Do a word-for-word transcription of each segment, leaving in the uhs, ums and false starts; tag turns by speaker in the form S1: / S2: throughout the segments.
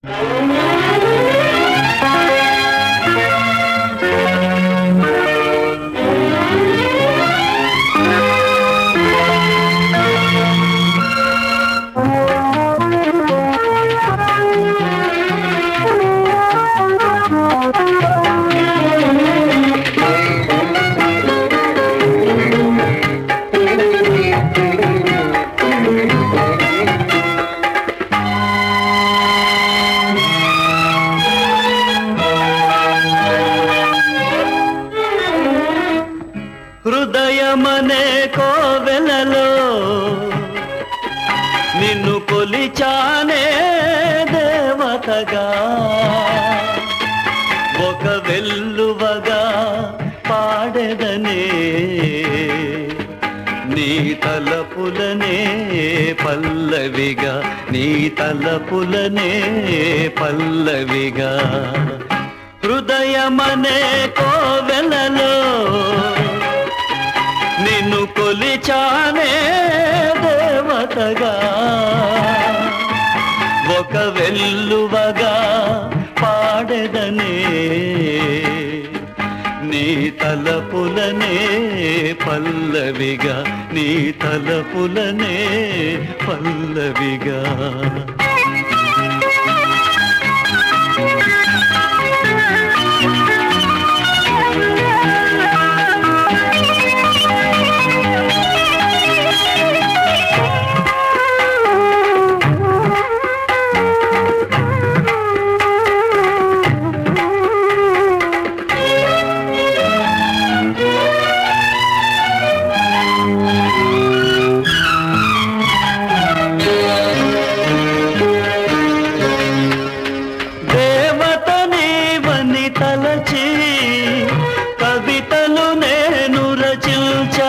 S1: హృదయమనే కోవెలలో నిన్ను కొలిచానే దేవతగా, ఒక వెల్లువగా పాడెదనే నీ తలపులనే పల్లవిగా, నీ తలపులనే పల్లవిగా. హృదయమనే కోవెలలో నిన్ను కొలిచానే దేవతగా, ఒక వెల్లువగా పాడెదనే నీ తలపులనే పల్లవిగా, నీ తలపులనే పల్లవిగా. తలచి కవితలు నేను రచించా,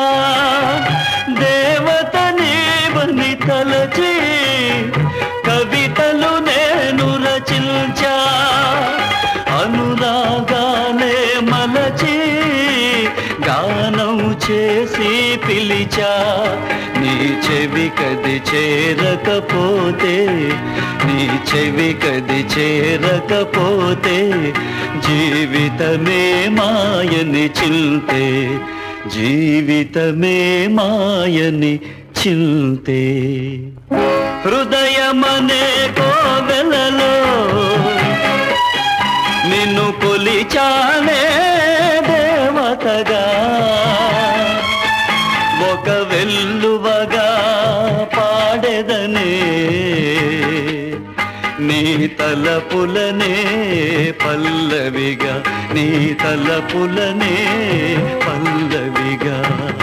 S1: దేవత నీవని తలచి కవితలు నేను రచించా. అనురాగాలే మలచి గానం చేసి పిలిచా, నీ చెవి కది చేరకపోతే, నీ చెవి కది చేరకపోతే జీవితమే మాయని చింతే, జీవితమే మాయని చింతే. హృదయమనే కోవెలలో నిన్ను కొలిచానే దేవతగా, ఒక వెల్లువగా పాడెదనే నీ తలపులనే పల్లవిగా, నీ తలపులనే పల్లవిగా.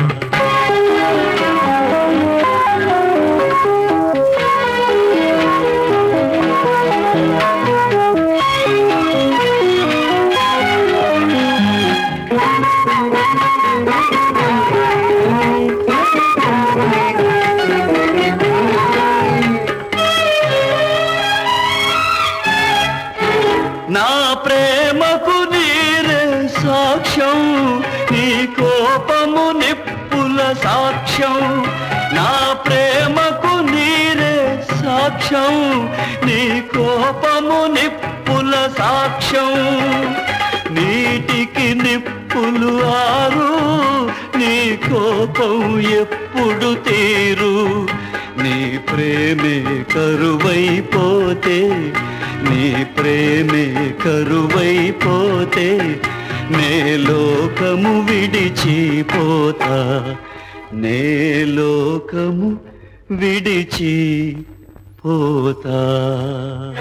S1: నా ప్రేమకు నీరే సాక్ష్యం, నీ కోపము నిప్పుల సాక్ష్యం. నా ప్రేమకు నీరే సాక్ష్యం, నీ కోపము నిప్పుల సాక్ష్యం. నీటికి నిప్పులు ఆరు, నీ కోపం ఎప్పుడు తీరు. నీ ప్రేమే కరువైపోతే, నీ ప్రేమే కరువైపోతే నే లోకము విడిచిపోతా, నే లోకము విడిచిపోతా.